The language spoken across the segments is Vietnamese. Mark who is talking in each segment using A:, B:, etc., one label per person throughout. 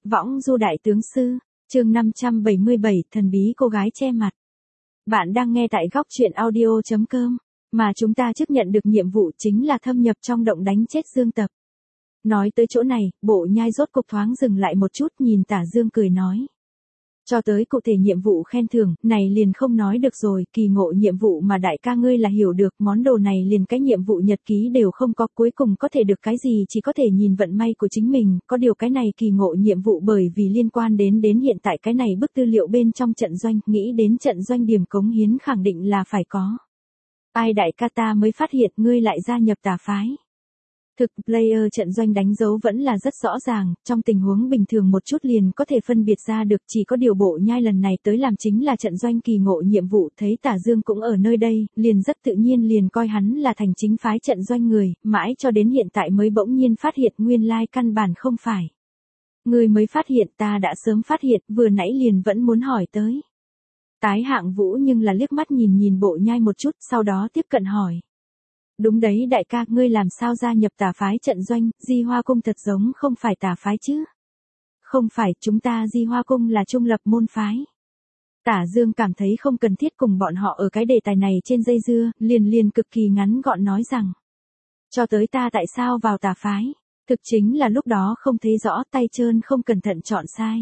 A: Võng du đại tướng sư, chương 577, thần bí cô gái che mặt. Bạn đang nghe tại góc truyện audio.com, mà chúng ta chấp nhận được nhiệm vụ chính là thâm nhập trong động đánh chết Dương Tập. Nói tới chỗ này, Bộ Nhai rốt cục thoáng dừng lại một chút, nhìn Tả Dương cười nói. Cho tới cụ thể nhiệm vụ khen thưởng, này liền không nói được rồi, kỳ ngộ nhiệm vụ mà đại ca ngươi là hiểu được, món đồ này liền cái nhiệm vụ nhật ký đều không có, cuối cùng có thể được cái gì chỉ có thể nhìn vận may của chính mình, có điều cái này kỳ ngộ nhiệm vụ bởi vì liên quan đến hiện tại cái này bức tư liệu bên trong trận doanh, nghĩ đến trận doanh điểm cống hiến khẳng định là phải có. Ai đại ca ta mới phát hiện ngươi lại gia nhập tà phái. Thực, player trận doanh đánh dấu vẫn là rất rõ ràng, trong tình huống bình thường một chút liền có thể phân biệt ra được, chỉ có điều Bộ Nhai lần này tới làm chính là trận doanh kỳ ngộ nhiệm vụ, thấy Tả Dương cũng ở nơi đây, liền rất tự nhiên liền coi hắn là thành chính phái trận doanh người, mãi cho đến hiện tại mới bỗng nhiên phát hiện nguyên lai căn bản không phải. Người mới phát hiện, ta đã sớm phát hiện, vừa nãy liền vẫn muốn hỏi tới. Tái Hạng Vũ nhưng là liếc mắt nhìn Bộ Nhai một chút, sau đó tiếp cận hỏi. Đúng đấy đại ca, ngươi làm sao gia nhập tà phái trận doanh, Di Hoa Cung thật giống không phải tà phái chứ? Không phải, chúng ta Di Hoa Cung là trung lập môn phái. Tả Dương cảm thấy không cần thiết cùng bọn họ ở cái đề tài này trên dây dưa, liền cực kỳ ngắn gọn nói rằng. Cho tới ta tại sao vào tà phái, thực chính là lúc đó không thấy rõ, tay trơn không cẩn thận chọn sai.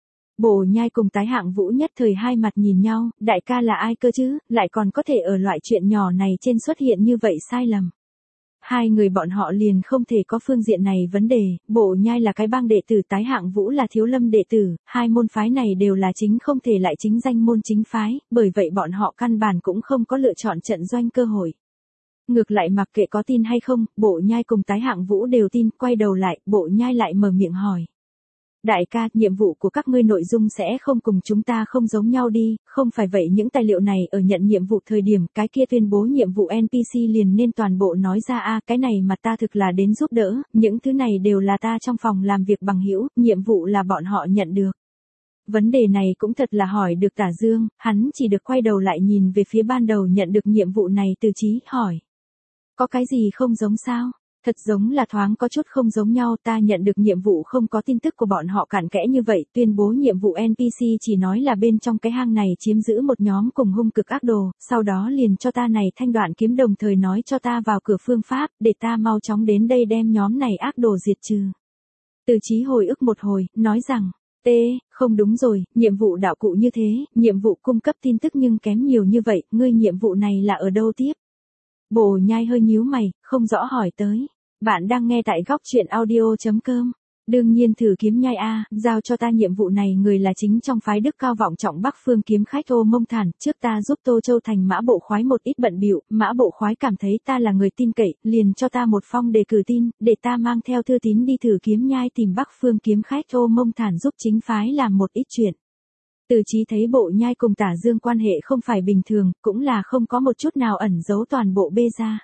A: Bộ Nhai cùng Tái Hạng Vũ nhất thời hai mặt nhìn nhau, đại ca là ai cơ chứ, lại còn có thể ở loại chuyện nhỏ này trên xuất hiện như vậy sai lầm. Hai người bọn họ liền không thể có phương diện này vấn đề, Bộ Nhai là cái bang đệ tử, Tái Hạng Vũ là thiếu lâm đệ tử, hai môn phái này đều là chính không thể lại chính danh môn chính phái, bởi vậy bọn họ căn bản cũng không có lựa chọn trận doanh cơ hội. Ngược lại mặc kệ có tin hay không, Bộ Nhai cùng Tái Hạng Vũ đều tin, quay đầu lại, Bộ Nhai lại mở miệng hỏi. Đại ca, nhiệm vụ của các ngươi nội dung sẽ không cùng chúng ta không giống nhau đi, không phải vậy những tài liệu này ở nhận nhiệm vụ thời điểm, cái kia tuyên bố nhiệm vụ NPC liền nên toàn bộ nói ra cái này mà ta thực là đến giúp đỡ, những thứ này đều là ta trong phòng làm việc bằng hữu, nhiệm vụ là bọn họ nhận được. Vấn đề này cũng thật là hỏi được Tả Dương, hắn chỉ được quay đầu lại nhìn về phía ban đầu nhận được nhiệm vụ này Từ Chí, hỏi. Có cái gì không giống sao? Thật giống là thoáng có chút không giống nhau, ta nhận được nhiệm vụ không có tin tức của bọn họ cặn kẽ như vậy, tuyên bố nhiệm vụ NPC chỉ nói là bên trong cái hang này chiếm giữ một nhóm cùng hung cực ác đồ, sau đó liền cho ta này thanh đoạn kiếm đồng thời nói cho ta vào cửa phương pháp, để ta mau chóng đến đây đem nhóm này ác đồ diệt trừ. Từ Chí hồi ức một hồi, nói rằng, không đúng rồi, nhiệm vụ đạo cụ như thế, nhiệm vụ cung cấp tin tức nhưng kém nhiều như vậy, ngươi nhiệm vụ này là ở đâu tiếp? Bộ Nhai hơi nhíu mày, không rõ hỏi tới. Bạn đang nghe tại góc truyện audio.com. Đương nhiên Thử Kiếm Nhai giao cho ta nhiệm vụ này người là chính trong phái đức cao vọng trọng Bắc Phương kiếm khách Ô Mông Thản, trước ta giúp Tô Châu Thành Mã Bộ Khoái một ít bận bịu, Mã Bộ Khoái cảm thấy ta là người tin cậy, liền cho ta một phong đề cử tin, để ta mang theo thư tín đi Thử Kiếm Nhai tìm Bắc Phương kiếm khách Ô Mông Thản giúp chính phái làm một ít chuyện. Từ Chí thấy Bộ Nhai cùng Tả Dương quan hệ không phải bình thường, cũng là không có một chút nào ẩn giấu toàn bộ bê ra.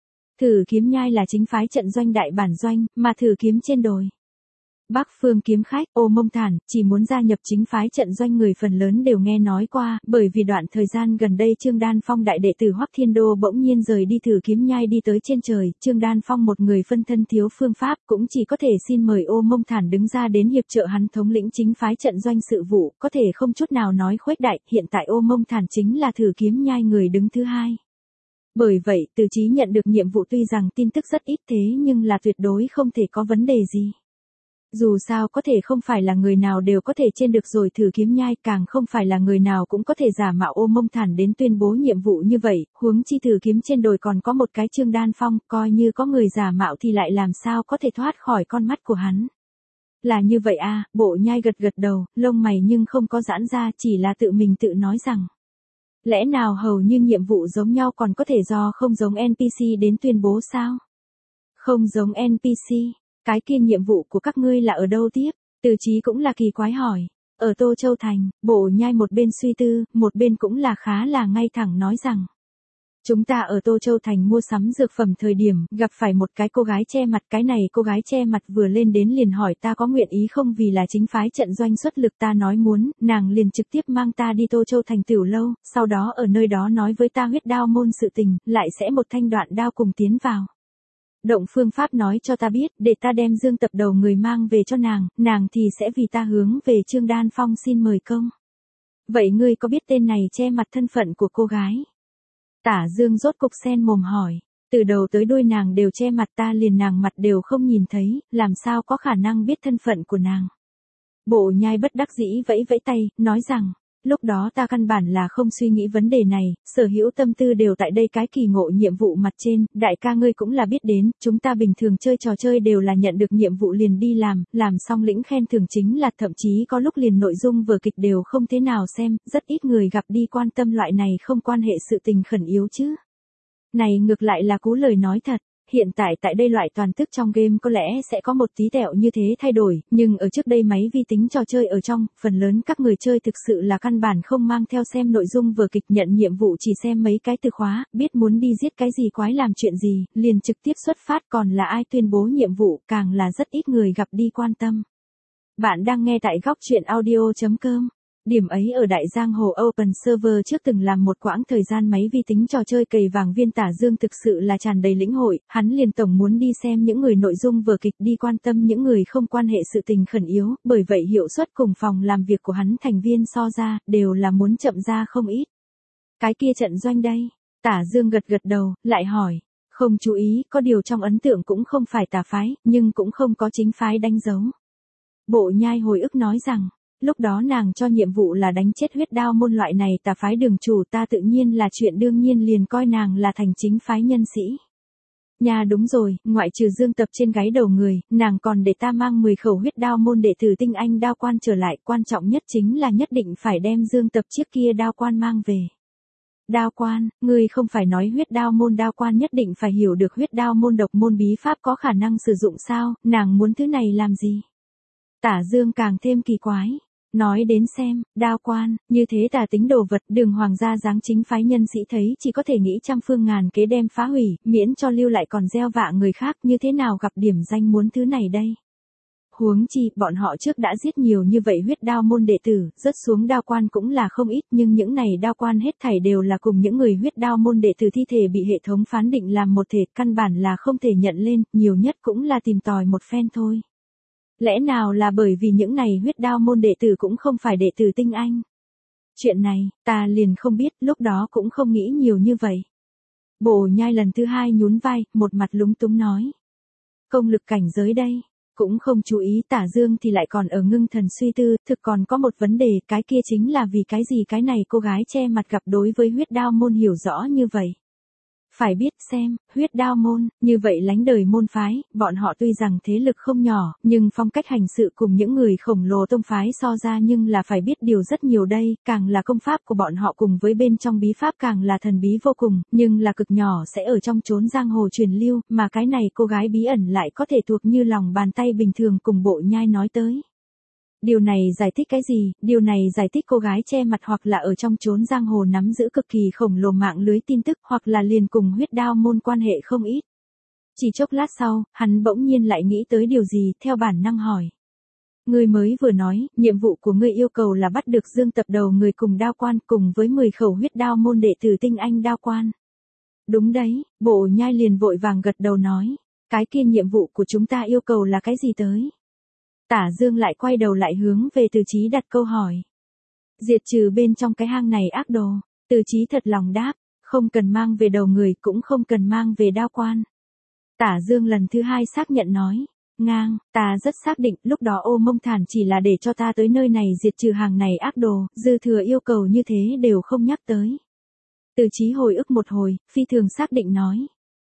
A: Thử Kiếm Nhai là chính phái trận doanh đại bản doanh, mà Thử Kiếm trên đồi. Bắc Phương kiếm khách Ô Mông Thản chỉ muốn gia nhập chính phái trận doanh người phần lớn đều nghe nói qua, bởi vì đoạn thời gian gần đây Trương Đan Phong đại đệ tử Hoắc Thiên Đô bỗng nhiên rời đi Thử Kiếm Nhai đi tới trên trời, Trương Đan Phong một người phân thân thiếu phương pháp cũng chỉ có thể xin mời Ô Mông Thản đứng ra đến hiệp trợ hắn thống lĩnh chính phái trận doanh sự vụ, có thể không chút nào nói khuếch đại, hiện tại Ô Mông Thản chính là Thử Kiếm Nhai người đứng thứ hai. Bởi vậy, Từ Chí nhận được nhiệm vụ tuy rằng tin tức rất ít thế nhưng là tuyệt đối không thể có vấn đề gì. Dù sao có thể không phải là người nào đều có thể trên được rồi Thử Kiếm Nhai, càng không phải là người nào cũng có thể giả mạo Ô Mông Thản đến tuyên bố nhiệm vụ như vậy, huống chi Thử Kiếm trên đồi còn có một cái Trương Đan Phong, coi như có người giả mạo thì lại làm sao có thể thoát khỏi con mắt của hắn. Là như vậy Bộ Nhai gật đầu, lông mày nhưng không có giãn ra, chỉ là tự mình tự nói rằng. Lẽ nào hầu như nhiệm vụ giống nhau còn có thể do không giống NPC đến tuyên bố sao? Không giống NPC, cái kia nhiệm vụ của các ngươi là ở đâu tiếp? Từ Chí cũng là kỳ quái hỏi. Ở Tô Châu Thành, Bộ Nhai một bên suy tư, một bên cũng là khá là ngay thẳng nói rằng. Chúng ta ở Tô Châu Thành mua sắm dược phẩm thời điểm, gặp phải một cái cô gái che mặt, cái này cô gái che mặt vừa lên đến liền hỏi ta có nguyện ý không vì là chính phái trận doanh xuất lực, ta nói muốn, nàng liền trực tiếp mang ta đi Tô Châu Thành tiểu lâu, sau đó ở nơi đó nói với ta huyết đao môn sự tình, lại sẽ một thanh đoạn đao cùng tiến vào. Động phương pháp nói cho ta biết, để ta đem Dương Tập đầu người mang về cho nàng thì sẽ vì ta hướng về Trương Đan Phong xin mời công. Vậy ngươi có biết tên này che mặt thân phận của cô gái? Tả Dương rốt cục sen mồm hỏi. Từ đầu tới đuôi nàng đều che mặt, ta liền nàng mặt đều không nhìn thấy, làm sao có khả năng biết thân phận của nàng. Bộ Nhai bất đắc dĩ vẫy vẫy tay, nói rằng, lúc đó ta căn bản là không suy nghĩ vấn đề này, sở hữu tâm tư đều tại đây cái kỳ ngộ nhiệm vụ mặt trên, đại ca ngươi cũng là biết đến, chúng ta bình thường chơi trò chơi đều là nhận được nhiệm vụ liền đi làm xong lĩnh khen thưởng chính là thậm chí có lúc liền nội dung vở kịch đều không thế nào xem, rất ít người gặp đi quan tâm loại này không quan hệ sự tình khẩn yếu chứ. Này ngược lại là cú lời nói thật. Hiện tại đây loại toàn thức trong game có lẽ sẽ có một tí tẹo như thế thay đổi, nhưng ở trước đây máy vi tính trò chơi ở trong, phần lớn các người chơi thực sự là căn bản không mang theo xem nội dung vở kịch, nhận nhiệm vụ chỉ xem mấy cái từ khóa, biết muốn đi giết cái gì quái làm chuyện gì, liền trực tiếp xuất phát, còn là ai tuyên bố nhiệm vụ, càng là rất ít người gặp đi quan tâm. Bạn đang nghe tại góc truyện audio.com. Điểm ấy ở Đại Giang Hồ Open Server trước từng làm một quãng thời gian máy vi tính trò chơi cày vàng viên Tả Dương thực sự là tràn đầy lĩnh hội, hắn liền tổng muốn đi xem những người nội dung vở kịch, đi quan tâm những người không quan hệ sự tình khẩn yếu, bởi vậy hiệu suất cùng phòng làm việc của hắn thành viên so ra, đều là muốn chậm ra không ít. Cái kia trận doanh đây, Tả Dương gật gật đầu, lại hỏi, không chú ý, có điều trong ấn tượng cũng không phải tà phái, nhưng cũng không có chính phái đánh dấu. Bộ Nhai hồi ức nói rằng, lúc đó nàng cho nhiệm vụ là đánh chết huyết đao môn loại này tà phái đường chủ, ta tự nhiên là chuyện đương nhiên liền coi nàng là thành chính phái nhân sĩ. Nha đúng rồi, ngoại trừ Dương Tập trên gáy đầu người, nàng còn để ta mang 10 khẩu huyết đao môn đệ tử tinh anh đao quan trở lại, quan trọng nhất chính là nhất định phải đem Dương Tập chiếc kia đao quan mang về. Đao quan, ngươi không phải nói huyết đao môn đao quan nhất định phải hiểu được huyết đao môn độc môn bí pháp có khả năng sử dụng sao, nàng muốn thứ này làm gì? Tả Dương càng thêm kỳ quái. Nói đến xem, đao quan, như thế tà tính đồ vật, Đường hoàng gia dáng chính phái nhân sĩ thấy chỉ có thể nghĩ trăm phương ngàn kế đem phá hủy, miễn cho lưu lại còn gieo vạ người khác, như thế nào gặp điểm danh muốn thứ này đây. Huống chi, bọn họ trước đã giết nhiều như vậy huyết đao môn đệ tử, rớt xuống đao quan cũng là không ít, nhưng những này đao quan hết thảy đều là cùng những người huyết đao môn đệ tử thi thể bị hệ thống phán định làm một thể, căn bản là không thể nhận lên, nhiều nhất cũng là tìm tòi một phen thôi. Lẽ nào là bởi vì những này huyết đao môn đệ tử cũng không phải đệ tử tinh anh? Chuyện này, ta liền không biết, lúc đó cũng không nghĩ nhiều như vậy. Bộ Nhai lần thứ hai nhún vai, một mặt lúng túng nói. Công lực cảnh giới đây, cũng không chú ý. Tả Dương thì lại còn ở ngưng thần suy tư, thực còn có một vấn đề, cái kia chính là vì cái gì cái này cô gái che mặt gặp đối với huyết đao môn hiểu rõ như vậy. Phải biết xem, huyết đao môn, như vậy lánh đời môn phái, bọn họ tuy rằng thế lực không nhỏ, nhưng phong cách hành sự cùng những người khổng lồ tông phái so ra nhưng là phải biết điều rất nhiều đây, càng là công pháp của bọn họ cùng với bên trong bí pháp càng là thần bí vô cùng, nhưng là cực nhỏ sẽ ở trong chốn giang hồ truyền lưu, mà cái này cô gái bí ẩn lại có thể thuộc như lòng bàn tay bình thường cùng Bộ Nhai nói tới. Điều này giải thích cái gì? Điều này giải thích cô gái che mặt hoặc là ở trong chốn giang hồ nắm giữ cực kỳ khổng lồ mạng lưới tin tức, hoặc là liền cùng huyết đao môn quan hệ không ít. Chỉ chốc lát sau, hắn bỗng nhiên lại nghĩ tới điều gì, theo bản năng hỏi. Ngươi mới vừa nói, nhiệm vụ của ngươi yêu cầu là bắt được Dương Tập đầu người cùng đao quan cùng với 10 khẩu huyết đao môn đệ tử tinh anh đao quan. Đúng đấy, Bộ Nhai liền vội vàng gật đầu nói. Cái kia nhiệm vụ của chúng ta yêu cầu là cái gì tới? Tả Dương lại quay đầu lại hướng về Từ Chí đặt câu hỏi. Diệt trừ bên trong cái hang này ác đồ. Từ Chí thật lòng đáp, không cần mang về đầu người cũng không cần mang về đao quan. Tả Dương lần thứ hai xác nhận nói. Ngang, ta rất xác định lúc đó Ô Mông Thản chỉ là để cho ta tới nơi này diệt trừ hàng này ác đồ, dư thừa yêu cầu như thế đều không nhắc tới. Từ Chí hồi ức một hồi, phi thường xác định nói.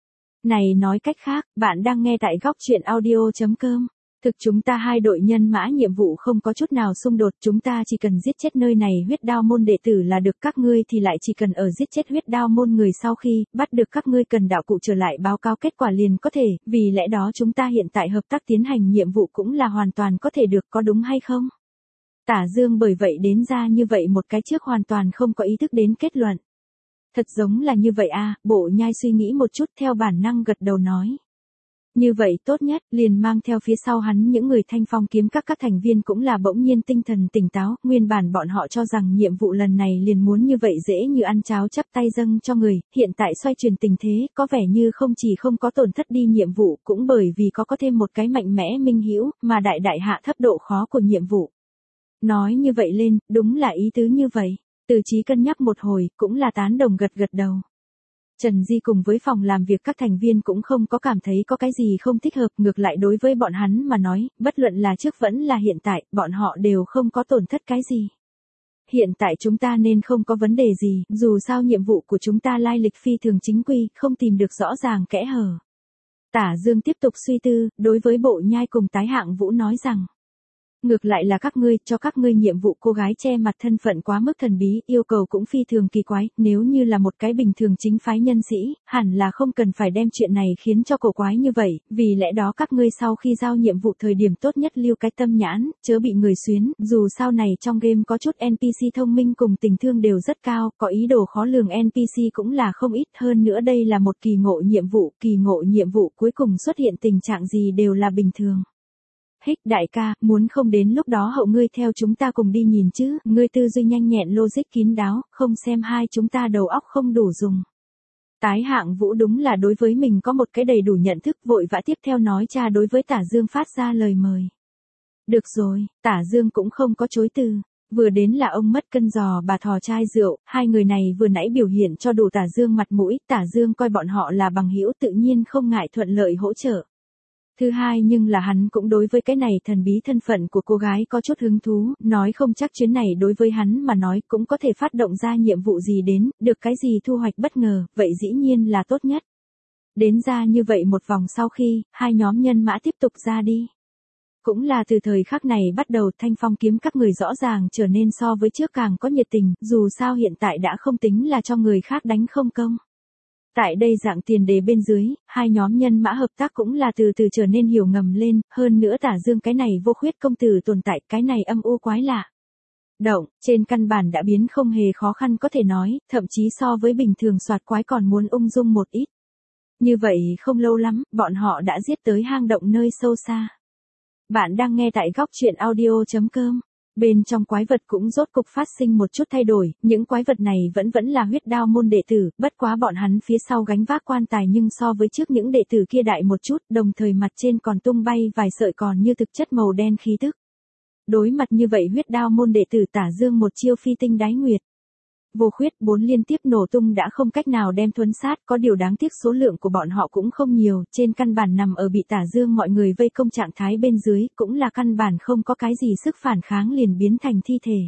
A: Này nói cách khác, bạn đang nghe tại góc truyện audio.com. Thực chúng ta hai đội nhân mã nhiệm vụ không có chút nào xung đột, chúng ta chỉ cần giết chết nơi này huyết đao môn đệ tử là được, các ngươi thì lại chỉ cần ở giết chết huyết đao môn người sau khi bắt được các ngươi cần đạo cụ trở lại báo cáo kết quả liền có thể, vì lẽ đó chúng ta hiện tại hợp tác tiến hành nhiệm vụ cũng là hoàn toàn có thể được, có đúng hay không? Tả Dương bởi vậy đến ra như vậy một cái trước hoàn toàn không có ý thức đến kết luận. Thật giống là như vậy à, Bộ Nhai suy nghĩ một chút theo bản năng gật đầu nói. Như vậy tốt nhất, liền mang theo phía sau hắn những người Thanh Phong kiếm các thành viên cũng là bỗng nhiên tinh thần tỉnh táo, nguyên bản bọn họ cho rằng nhiệm vụ lần này liền muốn như vậy dễ như ăn cháo chắp tay dâng cho người, hiện tại xoay chuyển tình thế, có vẻ như không chỉ không có tổn thất đi nhiệm vụ, cũng bởi vì có thêm một cái mạnh mẽ minh hữu, mà đại hạ thấp độ khó của nhiệm vụ. Nói như vậy lên, đúng là ý tứ như vậy. Từ Chí cân nhắc một hồi, cũng là tán đồng gật đầu. Trần Di cùng với phòng làm việc các thành viên cũng không có cảm thấy có cái gì không thích hợp, ngược lại đối với bọn hắn mà nói, bất luận là trước vẫn là hiện tại, bọn họ đều không có tổn thất cái gì. Hiện tại chúng ta nên không có vấn đề gì, dù sao nhiệm vụ của chúng ta lai lịch phi thường chính quy, không tìm được rõ ràng kẽ hở. Tả Dương tiếp tục suy tư, đối với Bộ Nhai cùng Tái Hạng Vũ nói rằng. Ngược lại là các ngươi, cho các ngươi nhiệm vụ cô gái che mặt thân phận quá mức thần bí, yêu cầu cũng phi thường kỳ quái, nếu như là một cái bình thường chính phái nhân sĩ, hẳn là không cần phải đem chuyện này khiến cho cổ quái như vậy, vì lẽ đó các ngươi sau khi giao nhiệm vụ thời điểm tốt nhất lưu cái tâm nhãn, chớ bị người xuyến, dù sau này trong game có chút NPC thông minh cùng tình thương đều rất cao, có ý đồ khó lường NPC cũng là không ít, hơn nữa đây là một kỳ ngộ nhiệm vụ cuối cùng xuất hiện tình trạng gì đều là bình thường. Hích đại ca, muốn không đến lúc đó hậu ngươi theo chúng ta cùng đi nhìn chứ, ngươi tư duy nhanh nhẹn logic kín đáo, không xem hai chúng ta đầu óc không đủ dùng. Tái Hạng Vũ đúng là đối với mình có một cái đầy đủ nhận thức, vội vã tiếp theo nói cha đối với Tả Dương phát ra lời mời. Được rồi, Tả Dương cũng không có chối từ. Vừa đến là ông mất cân giò bà thò chai rượu, hai người này vừa nãy biểu hiện cho đủ Tả Dương mặt mũi, Tả Dương coi bọn họ là bằng hữu tự nhiên không ngại thuận lợi hỗ trợ. Thứ hai nhưng là hắn cũng đối với cái này thần bí thân phận của cô gái có chút hứng thú, nói không chắc chuyến này đối với hắn mà nói cũng có thể phát động ra nhiệm vụ gì đến, được cái gì thu hoạch bất ngờ, vậy dĩ nhiên là tốt nhất. Đến ra như vậy một vòng sau khi, hai nhóm nhân mã tiếp tục ra đi. Cũng là từ thời khắc này bắt đầu Thanh Phong kiếm các người rõ ràng trở nên so với trước càng có nhiệt tình, dù sao hiện tại đã không tính là cho người khác đánh không công. Tại đây dạng tiền đề bên dưới, hai nhóm nhân mã hợp tác cũng là từ từ trở nên hiểu ngầm lên, hơn nữa Tả Dương cái này vô khuyết công tử tồn tại, cái này âm u quái lạ. Động, trên căn bản đã biến không hề khó khăn có thể nói, thậm chí so với bình thường soạt quái còn muốn ung dung một ít. Như vậy không lâu lắm, bọn họ đã giết tới hang động nơi sâu xa. Bạn đang nghe tại góc truyện audio.com. Bên trong quái vật cũng rốt cục phát sinh một chút thay đổi, những quái vật này vẫn là huyết đao môn đệ tử, bất quá bọn hắn phía sau gánh vác quan tài nhưng so với trước những đệ tử kia đại một chút, đồng thời mặt trên còn tung bay vài sợi còn như thực chất màu đen khí tức. Đối mặt như vậy huyết đao môn đệ tử Tả Dương một chiêu phi tinh đái nguyệt. Vô khuyết 4 liên tiếp nổ tung đã không cách nào đem thuấn sát, có điều đáng tiếc số lượng của bọn họ cũng không nhiều, trên căn bản nằm ở bị Tả Dương mọi người vây công trạng thái bên dưới, cũng là căn bản không có cái gì sức phản kháng liền biến thành thi thể.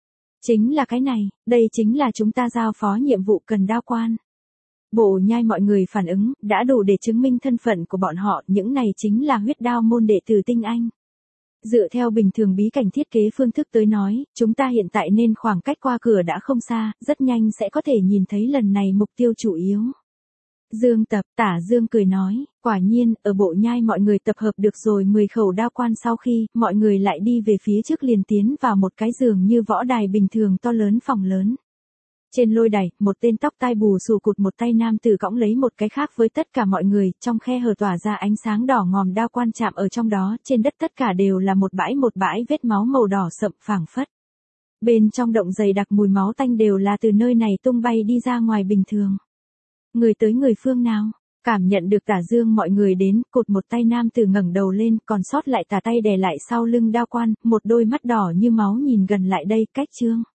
A: Chính là cái này, đây chính là chúng ta giao phó nhiệm vụ cần đao quan. Bộ Nhai mọi người phản ứng, đã đủ để chứng minh thân phận của bọn họ, những này chính là huyết đao môn đệ tử tinh anh. Dựa theo bình thường bí cảnh thiết kế phương thức tới nói, chúng ta hiện tại nên khoảng cách qua cửa đã không xa, rất nhanh sẽ có thể nhìn thấy lần này mục tiêu chủ yếu. Dương Tập, Tả Dương cười nói, quả nhiên, ở Bộ Nhai mọi người tập hợp được rồi 10 khẩu đao quan sau khi, mọi người lại đi về phía trước liền tiến vào một cái giường như võ đài bình thường to lớn phòng lớn. Trên lôi đài, một tên tóc tai bù xù cụt một tay nam tử cõng lấy một cái khác với tất cả mọi người, trong khe hở tỏa ra ánh sáng đỏ ngòm đao quan chạm ở trong đó, trên đất tất cả đều là một bãi vết máu màu đỏ sậm phảng phất. Bên trong động dày đặc mùi máu tanh đều là từ nơi này tung bay đi ra ngoài bình thường. Người tới người phương nào? Cảm nhận được Tả Dương mọi người đến, cụt một tay nam tử ngẩng đầu lên, còn sót lại tà tay đè lại sau lưng đao quan, một đôi mắt đỏ như máu nhìn gần lại đây, cách Trương.